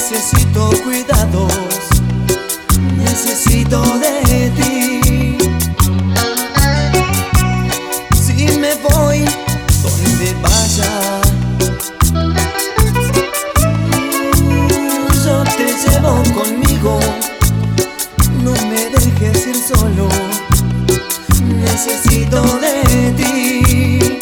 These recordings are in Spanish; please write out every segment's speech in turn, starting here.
necesito cuidados, necesito de ti. Si me voy, donde vaya, yo te llevo conmigo. No me dejes ir solo, necesito de ti.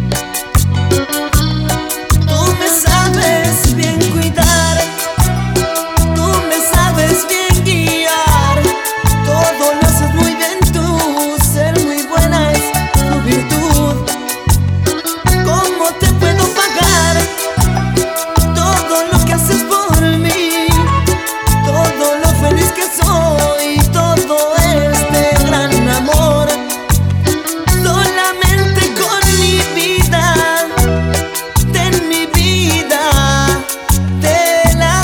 Tú me sabes bien cuidar, tú me sabes bien guiar. Todo lo haces muy bien tú, ser muy buena es tu virtud. ¿Cómo te puedo pagar todo lo que haces por mí? Todo lo feliz que soy, todo este gran amor. Solamente con mi vida, ten mi vida, te la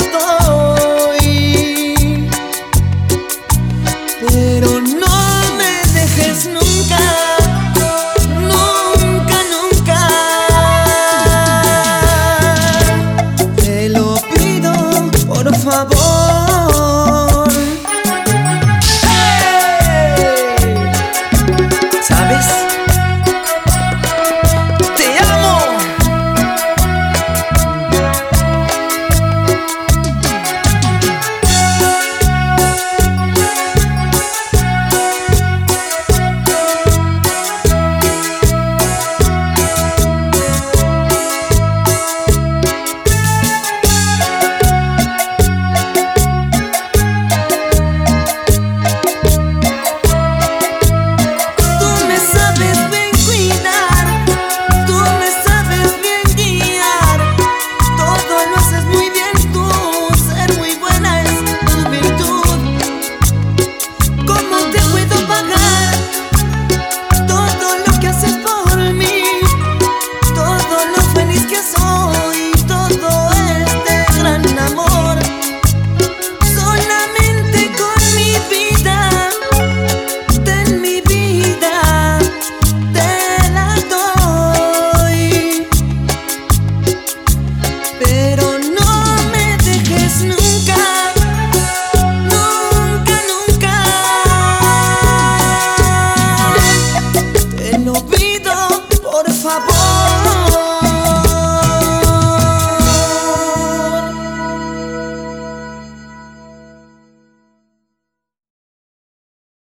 doy. Pero no me dejes nunca, nunca, nunca. Te lo pido, por favor.